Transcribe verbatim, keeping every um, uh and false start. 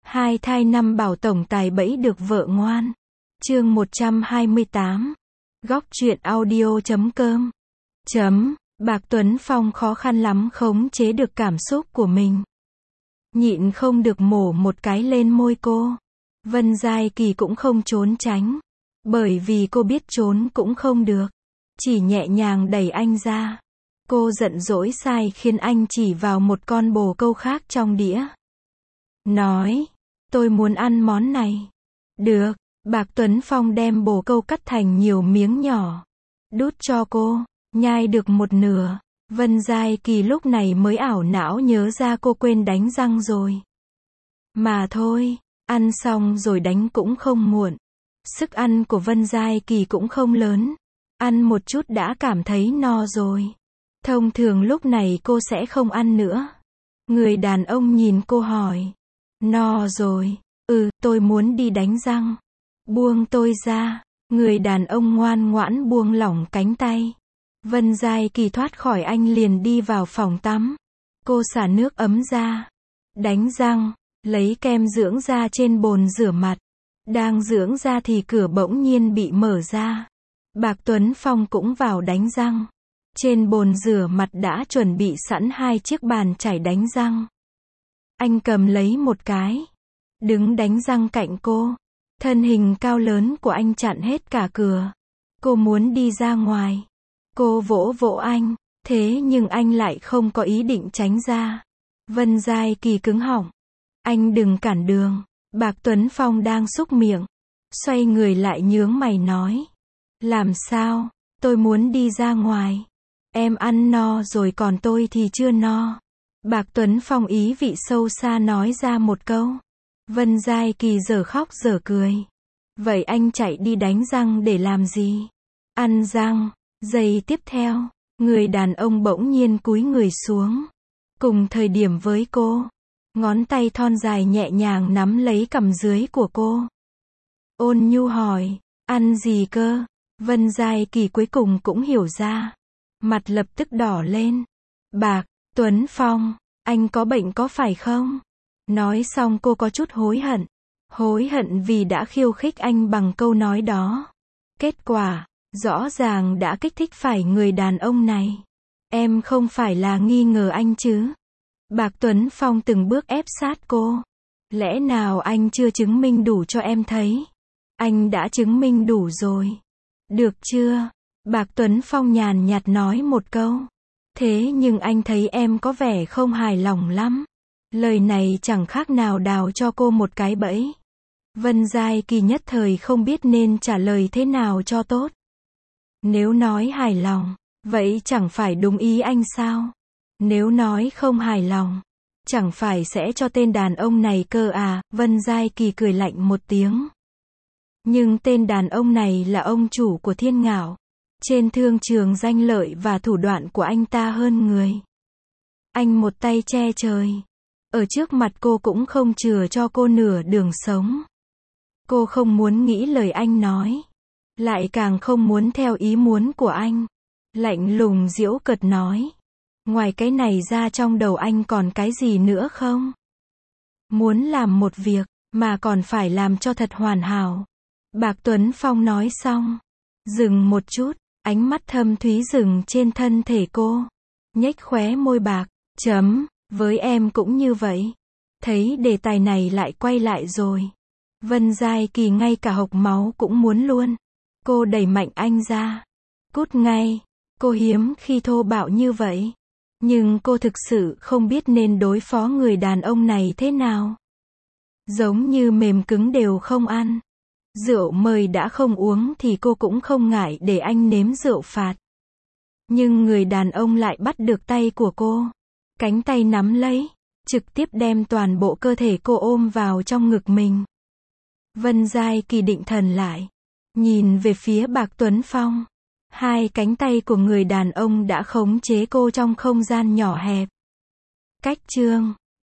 Hai thai năm bảo tổng tài bẫy được vợ ngoan. Chương một trăm hai mươi tám. Góc truyện audio chấm com. Chấm. Bạc Tuấn Phong khó khăn lắm khống chế được cảm xúc của mình. Nhịn không được mổ một cái lên môi cô. Vân Giai Kỳ cũng không trốn tránh. Bởi vì cô biết trốn cũng không được. Chỉ nhẹ nhàng đẩy anh ra. Cô giận dỗi sai khiến anh chỉ vào một con bồ câu khác trong đĩa. Nói, tôi muốn ăn món này. Được, Bạc Tuấn Phong đem bồ câu cắt thành nhiều miếng nhỏ. Đút cho cô, nhai được một nửa. Vân Giai Kỳ lúc này mới ảo não nhớ ra cô quên đánh răng rồi. Mà thôi, ăn xong rồi đánh cũng không muộn. Sức ăn của Vân Giai Kỳ cũng không lớn. Ăn một chút đã cảm thấy no rồi. Thông thường lúc này cô sẽ không ăn nữa. Người đàn ông nhìn cô hỏi. No rồi. Ừ, tôi muốn đi đánh răng. Buông tôi ra. Người đàn ông ngoan ngoãn buông lỏng cánh tay. Vân Giai Kỳ thoát khỏi anh liền đi vào phòng tắm. Cô xả nước ấm ra. Đánh răng. Lấy kem dưỡng da trên bồn rửa mặt. Đang dưỡng da thì cửa bỗng nhiên bị mở ra. Bạc Tuấn Phong cũng vào đánh răng. Trên bồn rửa mặt đã chuẩn bị sẵn hai chiếc bàn chải đánh răng. Anh cầm lấy một cái. Đứng đánh răng cạnh cô. Thân hình cao lớn của anh chặn hết cả cửa. Cô muốn đi ra ngoài. Cô vỗ vỗ anh. Thế nhưng anh lại không có ý định tránh ra. Vân Giai Kỳ cứng họng. Anh đừng cản đường. Bạc Tuấn Phong đang xúc miệng. Xoay người lại nhướng mày nói. Làm sao? Tôi muốn đi ra ngoài. Em ăn no rồi còn tôi thì chưa no. Bạc Tuấn Phong ý vị sâu xa nói ra một câu. Vân Giai Kỳ dở khóc dở cười. Vậy anh chạy đi đánh răng để làm gì? Ăn răng. Giây tiếp theo, người đàn ông bỗng nhiên cúi người xuống. Cùng thời điểm với cô. Ngón tay thon dài nhẹ nhàng nắm lấy cằm dưới của cô. Ôn nhu hỏi, ăn gì cơ? Vân Giai Kỳ cuối cùng cũng hiểu ra. Mặt lập tức đỏ lên. Bạc Tuấn Phong, anh có bệnh có phải không? Nói xong cô có chút hối hận. Hối hận vì đã khiêu khích anh bằng câu nói đó. Kết quả, rõ ràng đã kích thích phải người đàn ông này. Em không phải là nghi ngờ anh chứ? Bạc Tuấn Phong từng bước ép sát cô. Lẽ nào anh chưa chứng minh đủ cho em thấy? Anh đã chứng minh đủ rồi. Được chưa? Bạc Tuấn Phong nhàn nhạt nói một câu. Thế nhưng anh thấy em có vẻ không hài lòng lắm. Lời này chẳng khác nào đào cho cô một cái bẫy. Vân Giai Kỳ nhất thời không biết nên trả lời thế nào cho tốt. Nếu nói hài lòng, vậy chẳng phải đúng ý anh sao? Nếu nói không hài lòng, chẳng phải sẽ cho tên đàn ông này cơ à? Vân Giai Kỳ cười lạnh một tiếng. Nhưng tên đàn ông này là ông chủ của Thiên Ngạo. Trên thương trường danh lợi và thủ đoạn của anh ta hơn người. Anh một tay che trời. Ở trước mặt cô cũng không chừa cho cô nửa đường sống. Cô không muốn nghĩ lời anh nói. Lại càng không muốn theo ý muốn của anh. Lạnh lùng giễu cợt nói. Ngoài cái này ra trong đầu anh còn cái gì nữa không? Muốn làm một việc, mà còn phải làm cho thật hoàn hảo. Bạc Tuấn Phong nói xong. Dừng một chút, ánh mắt thâm thúy dừng trên thân thể cô. Nhếch khóe môi bạc, chấm, với em cũng như vậy. Thấy đề tài này lại quay lại rồi. Vân Giai Kỳ ngay cả hộc máu cũng muốn luôn. Cô đẩy mạnh anh ra. Cút ngay. Cô hiếm khi thô bạo như vậy. Nhưng cô thực sự không biết nên đối phó người đàn ông này thế nào. Giống như mềm cứng đều không ăn. Rượu mời đã không uống thì cô cũng không ngại để anh nếm rượu phạt. Nhưng người đàn ông lại bắt được tay của cô. Cánh tay nắm lấy. Trực tiếp đem toàn bộ cơ thể cô ôm vào trong ngực mình. Vân Giai Kỳ định thần lại. Nhìn về phía Bạc Tuấn Phong. Hai cánh tay của người đàn ông đã khống chế cô trong không gian nhỏ hẹp. Cách chương